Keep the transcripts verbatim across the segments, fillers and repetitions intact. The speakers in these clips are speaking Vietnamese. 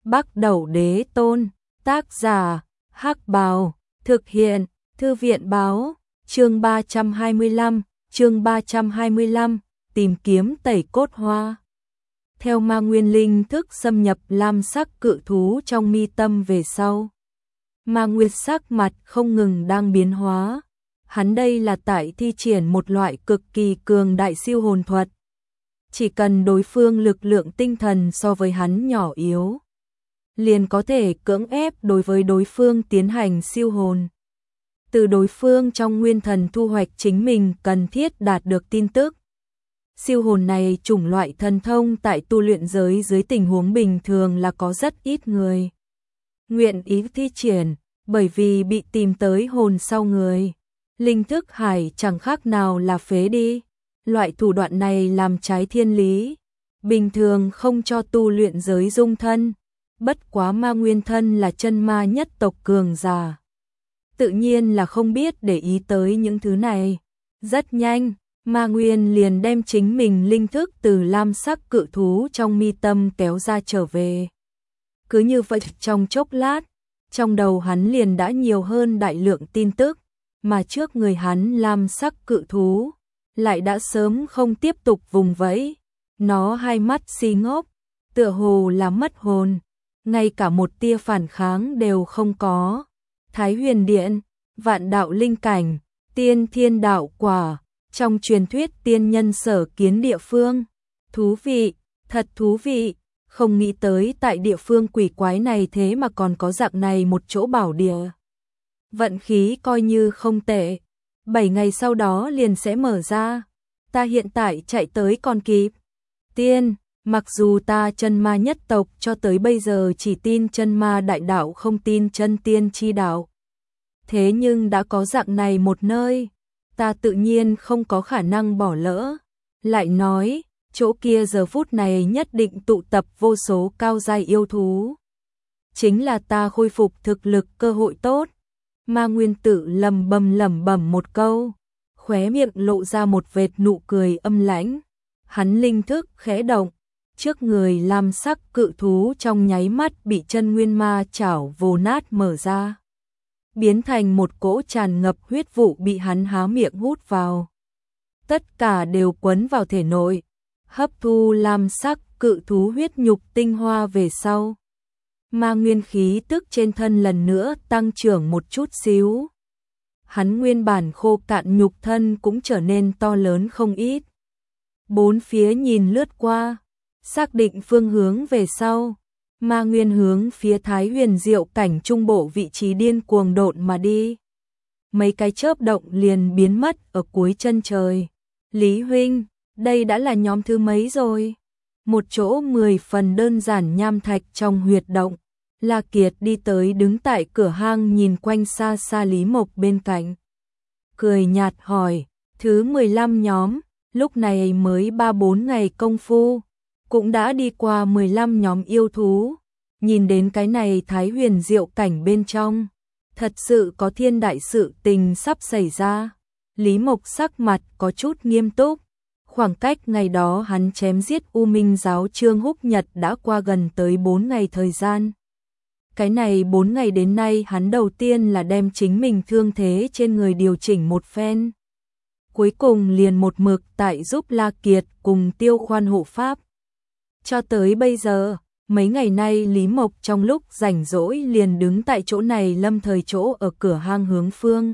Bắc Đẩu Đế Tôn, tác giả, Hắc Bào, thực hiện, Thư viện báo, chương ba trăm hai mươi lăm, chương ba trăm hai mươi lăm, tìm kiếm tẩy cốt hoa. Theo ma nguyên linh thức xâm nhập lam sắc cự thú trong mi tâm về sau. Ma nguyên sắc mặt không ngừng đang biến hóa. Hắn đây là tại thi triển một loại cực kỳ cường đại siêu hồn thuật. Chỉ cần đối phương lực lượng tinh thần so với hắn nhỏ yếu, liền có thể cưỡng ép đối với đối phương tiến hành siêu hồn. Từ đối phương trong nguyên thần thu hoạch chính mình cần thiết đạt được tin tức. Siêu hồn này chủng loại thần thông tại tu luyện giới dưới tình huống bình thường là có rất ít người nguyện ý thi triển, bởi vì bị tìm tới hồn sau người. Linh thức hải chẳng khác nào là phế đi. Loại thủ đoạn này làm trái thiên lý, bình thường không cho tu luyện giới dung thân. Bất quá ma nguyên thân là chân ma nhất tộc cường giả, tự nhiên là không biết để ý tới những thứ này. Rất nhanh, ma nguyên liền đem chính mình linh thức từ lam sắc cự thú trong mi tâm kéo ra trở về. Cứ như vậy trong chốc lát, trong đầu hắn liền đã nhiều hơn đại lượng tin tức, mà trước người hắn lam sắc cự thú lại đã sớm không tiếp tục vùng vẫy. Nó hai mắt si ngốc, tựa hồ là mất hồn, ngay cả một tia phản kháng đều không có. Thái Huyền Điện, vạn đạo linh cảnh, tiên thiên đạo quả, trong truyền thuyết tiên nhân sở kiến địa phương. Thú vị, thật thú vị, không nghĩ tới tại địa phương quỷ quái này thế mà còn có dạng này một chỗ bảo địa. Vận khí coi như không tệ, bảy ngày sau đó liền sẽ mở ra. Ta hiện tại chạy tới còn kịp. Tiên, mặc dù ta chân ma nhất tộc cho tới bây giờ chỉ tin chân ma đại đạo không tin chân tiên chi đạo. Thế nhưng đã có dạng này một nơi, ta tự nhiên không có khả năng bỏ lỡ. Lại nói, chỗ kia giờ phút này nhất định tụ tập vô số cao giai yêu thú. Chính là ta khôi phục thực lực cơ hội tốt. Ma nguyên tử lầm bầm lẩm bẩm một câu, khóe miệng lộ ra một vệt nụ cười âm lãnh. Hắn linh thức khẽ động, trước người lam sắc cự thú trong nháy mắt bị chân nguyên ma chảo vồ nát mở ra, biến thành một cỗ tràn ngập huyết vụ bị hắn há miệng hút vào. Tất cả đều quấn vào thể nội, hấp thu lam sắc cự thú huyết nhục tinh hoa về sau. Ma nguyên khí tức trên thân lần nữa tăng trưởng một chút xíu. Hắn nguyên bản khô cạn nhục thân cũng trở nên to lớn không ít. Bốn phía nhìn lướt qua, xác định phương hướng về sau, ma nguyên hướng phía Thái Huyền Diệu cảnh trung bộ vị trí điên cuồng độn mà đi. Mấy cái chớp động liền biến mất ở cuối chân trời. Lý huynh, đây đã là nhóm thứ mấy rồi? Một chỗ mười phần đơn giản nham thạch trong huyệt động. La Kiệt đi tới đứng tại cửa hang nhìn quanh xa xa Lý Mộc bên cạnh. Cười nhạt hỏi, thứ mười lăm nhóm, lúc này mới ba bốn ngày công phu, cũng đã đi qua mười lăm nhóm yêu thú. Nhìn đến cái này Thái Huyền Diệu cảnh bên trong, thật sự có thiên đại sự tình sắp xảy ra. Lý Mộc sắc mặt có chút nghiêm túc. Khoảng cách ngày đó hắn chém giết U Minh giáo Trương Húc Nhật đã qua gần tới bốn ngày thời gian. Cái này bốn ngày đến nay hắn đầu tiên là đem chính mình thương thế trên người điều chỉnh một phen. Cuối cùng liền một mực tại giúp La Kiệt cùng Tiêu Khoan hộ pháp. Cho tới bây giờ, mấy ngày nay Lý Mộc trong lúc rảnh rỗi liền đứng tại chỗ này lâm thời chỗ ở cửa hang hướng phương.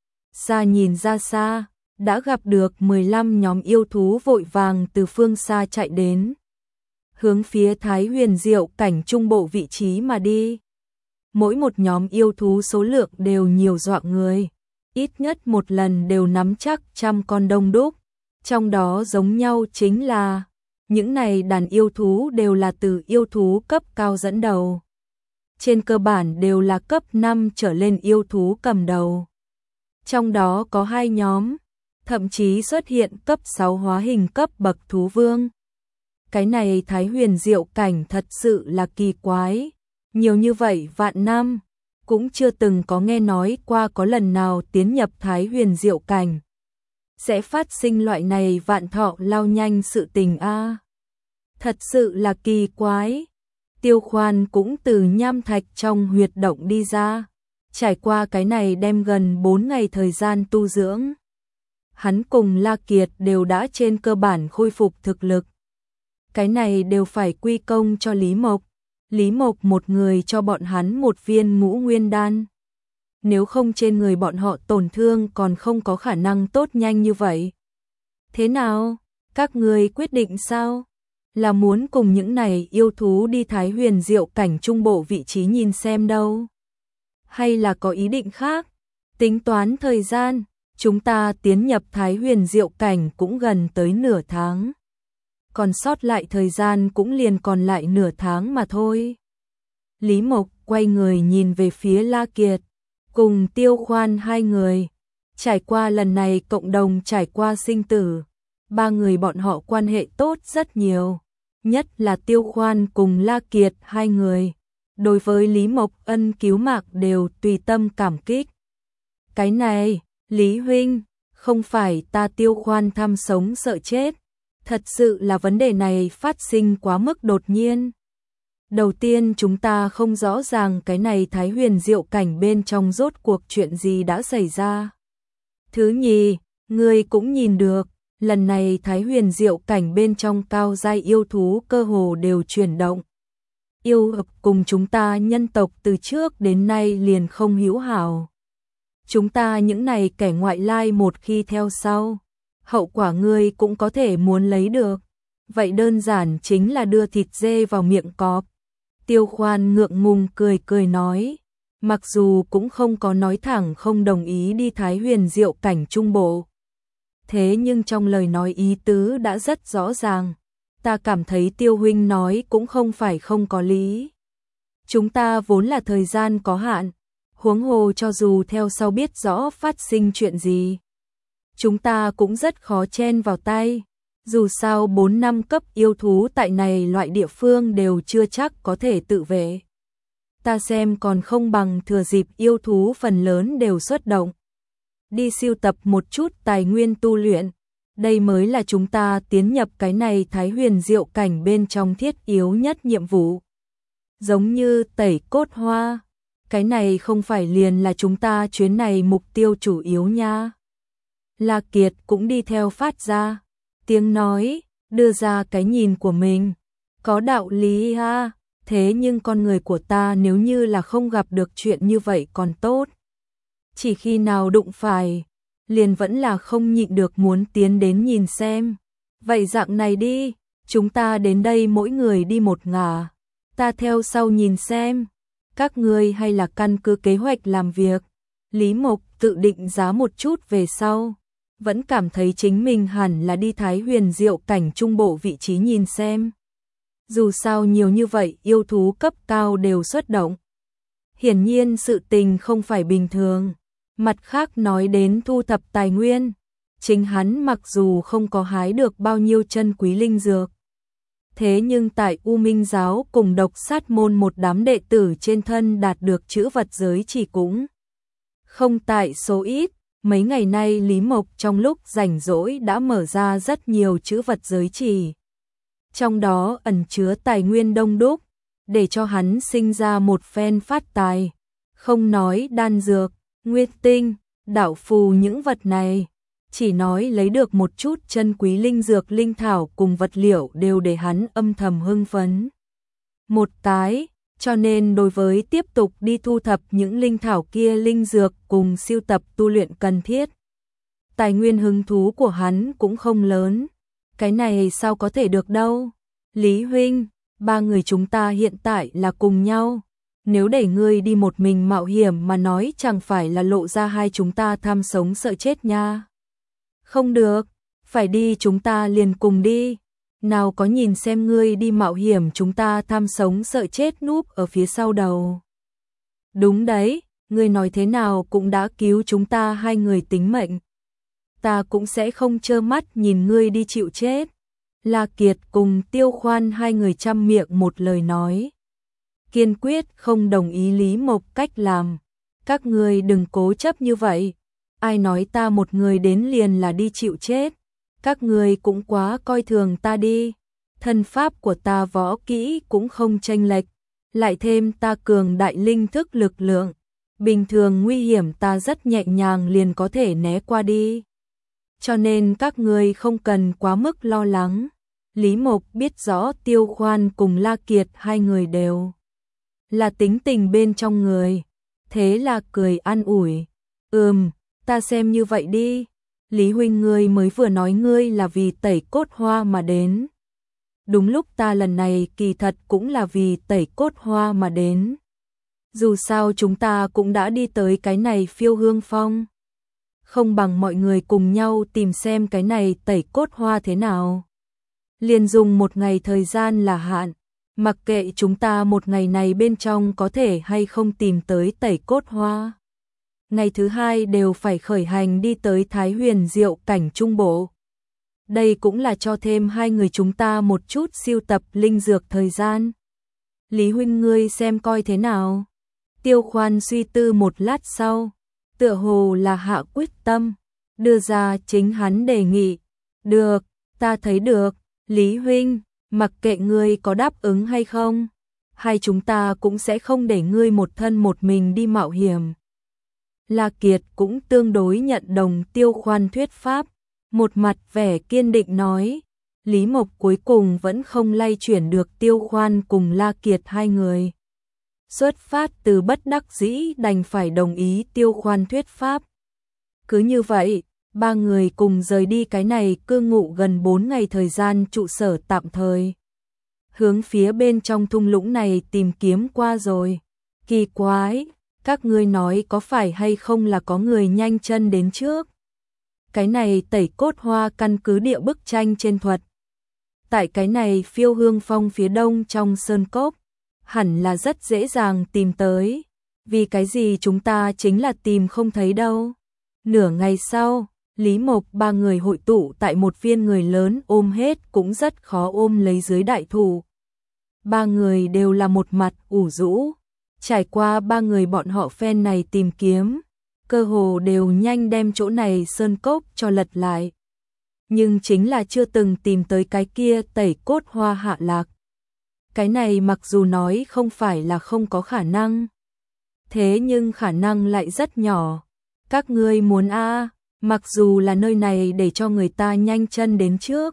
Xa nhìn ra xa, đã gặp được mười lăm nhóm yêu thú vội vàng từ phương xa chạy đến. Hướng phía Thái Huyền Diệu cảnh trung bộ vị trí mà đi. Mỗi một nhóm yêu thú số lượng đều nhiều dọa người, ít nhất một lần đều nắm chắc trăm con đông đúc. Trong đó giống nhau chính là, những này đàn yêu thú đều là từ yêu thú cấp cao dẫn đầu. Trên cơ bản đều là cấp năm trở lên yêu thú cầm đầu. Trong đó có hai nhóm, thậm chí xuất hiện cấp sáu hóa hình cấp bậc thú vương. Cái này Thái Huyền Diệu cảnh thật sự là kỳ quái. Nhiều như vậy vạn năm, cũng chưa từng có nghe nói qua có lần nào tiến nhập Thái Huyền Diệu cảnh sẽ phát sinh loại này vạn thọ lao nhanh sự tình a. Thật sự là kỳ quái. Tiêu Khoan cũng từ nham thạch trong huyệt động đi ra. Trải qua cái này đem gần bốn ngày thời gian tu dưỡng. Hắn cùng La Kiệt đều đã trên cơ bản khôi phục thực lực. Cái này đều phải quy công cho Lý Mộc. Lý Mộc một người cho bọn hắn một viên ngũ nguyên đan. Nếu không trên người bọn họ tổn thương còn không có khả năng tốt nhanh như vậy. Thế nào? Các người quyết định sao? Là muốn cùng những này yêu thú đi Thái Huyền Diệu cảnh trung bộ vị trí nhìn xem đâu? Hay là có ý định khác? Tính toán thời gian, chúng ta tiến nhập Thái Huyền Diệu cảnh cũng gần tới nửa tháng. Còn sót lại thời gian cũng liền còn lại nửa tháng mà thôi. Lý Mộc quay người nhìn về phía La Kiệt, cùng Tiêu Khoan hai người. Trải qua lần này cộng đồng trải qua sinh tử, ba người bọn họ quan hệ tốt rất nhiều. Nhất là Tiêu Khoan cùng La Kiệt hai người. Đối với Lý Mộc ân cứu mạng đều tùy tâm cảm kích. Cái này, Lý Huynh, không phải ta Tiêu Khoan tham sống sợ chết. Thật sự là vấn đề này phát sinh quá mức đột nhiên. Đầu tiên chúng ta không rõ ràng cái này Thái Huyền Diệu cảnh bên trong rốt cuộc chuyện gì đã xảy ra. Thứ nhì, ngươi cũng nhìn được, lần này Thái Huyền Diệu cảnh bên trong cao giai yêu thú cơ hồ đều chuyển động. Yêu hợp cùng chúng ta nhân tộc từ trước đến nay liền không hữu hảo. Chúng ta những này kẻ ngoại lai một khi theo sau, hậu quả ngươi cũng có thể muốn lấy được. Vậy đơn giản chính là đưa thịt dê vào miệng cọp. Tiêu Khoan ngượng ngùng cười cười nói, mặc dù cũng không có nói thẳng không đồng ý đi Thái Huyền Diệu cảnh trung bộ. Thế nhưng trong lời nói ý tứ đã rất rõ ràng. Ta cảm thấy Tiêu Huynh nói cũng không phải không có lý. Chúng ta vốn là thời gian có hạn, huống hồ cho dù theo sau biết rõ phát sinh chuyện gì. Chúng ta cũng rất khó chen vào tay. Dù sao bốn năm cấp yêu thú tại này loại địa phương đều chưa chắc có thể tự vệ. Ta xem còn không bằng thừa dịp yêu thú phần lớn đều xuất động. Đi sưu tập một chút tài nguyên tu luyện. Đây mới là chúng ta tiến nhập cái này Thái Huyền Diệu cảnh bên trong thiết yếu nhất nhiệm vụ. Giống như tẩy cốt hoa. Cái này không phải liền là chúng ta chuyến này mục tiêu chủ yếu nha. La Kiệt cũng đi theo phát ra. Tiếng nói, đưa ra cái nhìn của mình. Có đạo lý ha, thế nhưng con người của ta nếu như là không gặp được chuyện như vậy còn tốt. Chỉ khi nào đụng phải, liền vẫn là không nhịn được muốn tiến đến nhìn xem. Vậy dạng này đi, chúng ta đến đây mỗi người đi một ngả. Ta theo sau nhìn xem, các ngươi hay là căn cứ kế hoạch làm việc. Lý Mộc tự định giá một chút về sau. Vẫn cảm thấy chính mình hẳn là đi Thái Huyền Diệu cảnh trung bộ vị trí nhìn xem. Dù sao nhiều như vậy yêu thú cấp cao đều xuất động. Hiển nhiên sự tình không phải bình thường. Mặt khác nói đến thu thập tài nguyên. Chính hắn mặc dù không có hái được bao nhiêu chân quý linh dược. Thế nhưng tại U Minh Giáo cùng Độc Sát Môn một đám đệ tử trên thân đạt được chữ vật giới chỉ cũng không tại số ít. Mấy ngày nay Lý Mộc trong lúc rảnh rỗi đã mở ra rất nhiều chữ vật giới chỉ. Trong đó ẩn chứa tài nguyên đông đúc, để cho hắn sinh ra một phen phát tài. Không nói đan dược, nguyệt tinh, đạo phù những vật này. Chỉ nói lấy được một chút chân quý linh dược linh thảo cùng vật liệu đều để hắn âm thầm hưng phấn. Một cái, cho nên đối với tiếp tục đi thu thập những linh thảo kia linh dược cùng siêu tập tu luyện cần thiết. Tài nguyên hứng thú của hắn cũng không lớn. Cái này sao có thể được đâu. Lý Huynh, ba người chúng ta hiện tại là cùng nhau. Nếu để ngươi đi một mình mạo hiểm mà nói chẳng phải là lộ ra hai chúng ta tham sống sợ chết nha. Không được, phải đi chúng ta liền cùng đi. Nào có nhìn xem ngươi đi mạo hiểm chúng ta tham sống sợ chết núp ở phía sau đầu. Đúng đấy, ngươi nói thế nào cũng đã cứu chúng ta hai người tính mệnh. Ta cũng sẽ không trơ mắt nhìn ngươi đi chịu chết. La Kiệt cùng Tiêu Khoan hai người chăm miệng một lời nói. Kiên quyết không đồng ý Lý Mộc cách làm. Các ngươi đừng cố chấp như vậy. Ai nói ta một người đến liền là đi chịu chết. Các ngươi cũng quá coi thường ta đi. thân pháp của ta võ kỹ cũng không chênh lệch, lại thêm ta cường đại linh thức lực lượng, bình thường nguy hiểm ta rất nhẹ nhàng liền có thể né qua đi. Cho nên các ngươi không cần quá mức lo lắng. Lý Mộc biết rõ Tiêu Khoan cùng La Kiệt hai người đều là tính tình bên trong người, thế là cười an ủi. Ừm, ta xem như vậy đi. Lý huynh ngươi mới vừa nói ngươi là vì tẩy cốt hoa mà đến. Đúng lúc ta lần này kỳ thật cũng là vì tẩy cốt hoa mà đến. Dù sao chúng ta cũng đã đi tới cái này Phiêu Hương Phong. Không bằng mọi người cùng nhau tìm xem cái này tẩy cốt hoa thế nào. Liền dùng một ngày thời gian là hạn, mặc kệ chúng ta một ngày này bên trong có thể hay không tìm tới tẩy cốt hoa. Ngày thứ hai đều phải khởi hành đi tới Thái Huyền Diệu cảnh trung bộ. Đây cũng là cho thêm hai người chúng ta một chút siêu tập linh dược thời gian. Lý huynh ngươi xem coi thế nào. Tiêu Khoan suy tư một lát sau, tựa hồ là hạ quyết tâm, đưa ra chính hắn đề nghị. Được, ta thấy được, Lý huynh, mặc kệ ngươi có đáp ứng hay không, hai chúng ta cũng sẽ không để ngươi một thân một mình đi mạo hiểm. La Kiệt cũng tương đối nhận đồng Tiêu Khoan thuyết pháp, một mặt vẻ kiên định nói. Lý Mộc cuối cùng vẫn không lay chuyển được Tiêu Khoan cùng La Kiệt hai người. Xuất phát từ bất đắc dĩ đành phải đồng ý Tiêu Khoan thuyết pháp. Cứ như vậy, ba người cùng rời đi cái này cư ngụ gần bốn ngày thời gian trụ sở tạm thời. Hướng phía bên trong thung lũng này tìm kiếm qua rồi. Kỳ quái, các ngươi nói có phải hay không là có người nhanh chân đến trước? Cái này tẩy cốt hoa căn cứ địa bức tranh trên thuật. Tại cái này Phiêu Hương Phong phía đông trong sơn cốc, hẳn là rất dễ dàng tìm tới. Vì cái gì chúng ta chính là tìm không thấy đâu. Nửa ngày sau, Lý Mộc ba người hội tụ tại một viên người lớn ôm hết cũng rất khó ôm lấy dưới đại thụ. Ba người đều là một mặt ủ rũ. Trải qua ba người bọn họ phen này tìm kiếm, cơ hồ đều nhanh đem chỗ này sơn cốc cho lật lại. Nhưng chính là chưa từng tìm tới cái kia tẩy cốt hoa hạ lạc. Cái này mặc dù nói không phải là không có khả năng, thế nhưng khả năng lại rất nhỏ. Các ngươi muốn a, à, mặc dù là nơi này để cho người ta nhanh chân đến trước,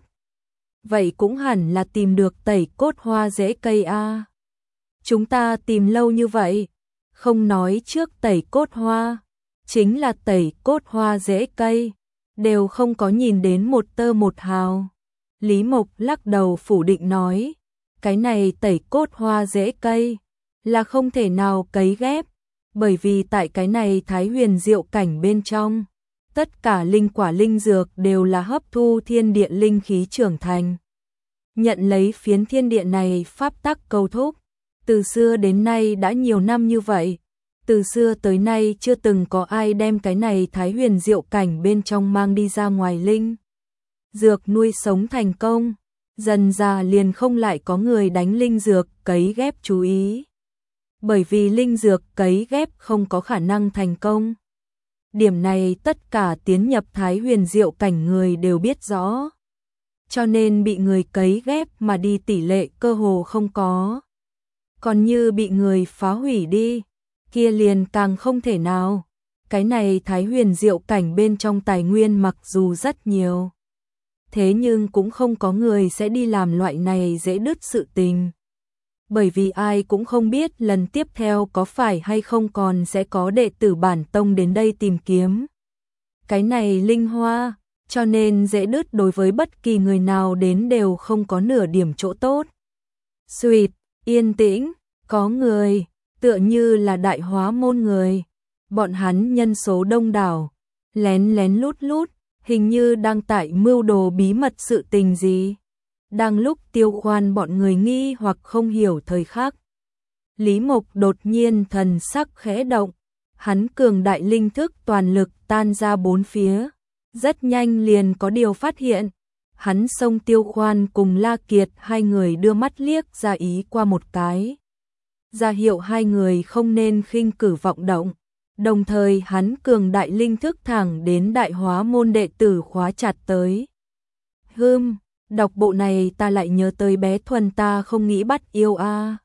vậy cũng hẳn là tìm được tẩy cốt hoa rễ cây a. À. Chúng ta tìm lâu như vậy, không nói trước tẩy cốt hoa, chính là tẩy cốt hoa rễ cây, đều không có nhìn đến một tơ một hào. Lý Mộc lắc đầu phủ định nói, cái này tẩy cốt hoa rễ cây là không thể nào cấy ghép, bởi vì tại cái này Thái Huyền Diệu cảnh bên trong, tất cả linh quả linh dược đều là hấp thu thiên địa linh khí trưởng thành. Nhận lấy phiến thiên địa này pháp tắc câu thúc, từ xưa đến nay đã nhiều năm như vậy, từ xưa tới nay chưa từng có ai đem cái này Thái Huyền Diệu cảnh bên trong mang đi ra ngoài linh dược nuôi sống thành công, dần ra liền không lại có người đánh linh dược cấy ghép chú ý. Bởi vì linh dược cấy ghép không có khả năng thành công. Điểm này tất cả tiến nhập Thái Huyền Diệu cảnh người đều biết rõ. Cho nên bị người cấy ghép mà đi tỷ lệ cơ hồ không có. Còn như bị người phá hủy đi, kia liền càng không thể nào. Cái này Thái Huyền Diệu cảnh bên trong tài nguyên mặc dù rất nhiều, thế nhưng cũng không có người sẽ đi làm loại này dễ đứt sự tình. Bởi vì ai cũng không biết lần tiếp theo có phải hay không còn sẽ có đệ tử bản tông đến đây tìm kiếm cái này linh hoa, cho nên dễ đứt đối với bất kỳ người nào đến đều không có nửa điểm chỗ tốt. Xuỵt, yên tĩnh, có người, tựa như là Đại Hóa môn người. Bọn hắn nhân số đông đảo, lén lén lút lút, hình như đang tại mưu đồ bí mật sự tình gì. Đang lúc Tiêu Khoan bọn người nghi hoặc không hiểu thời khắc, Lý Mộc đột nhiên thần sắc khẽ động, hắn cường đại linh thức toàn lực tan ra bốn phía, rất nhanh liền có điều phát hiện. Hắn xông Tiêu Khoan cùng La Kiệt hai người đưa mắt liếc ra ý qua một cái, ra hiệu hai người không nên khinh cử vọng động. Đồng thời hắn cường đại linh thức thẳng đến Đại Hóa môn đệ tử khóa chặt tới. Hừm, Đọc bộ này ta lại nhớ tới bé Thuần ta không nghĩ bắt yêu a.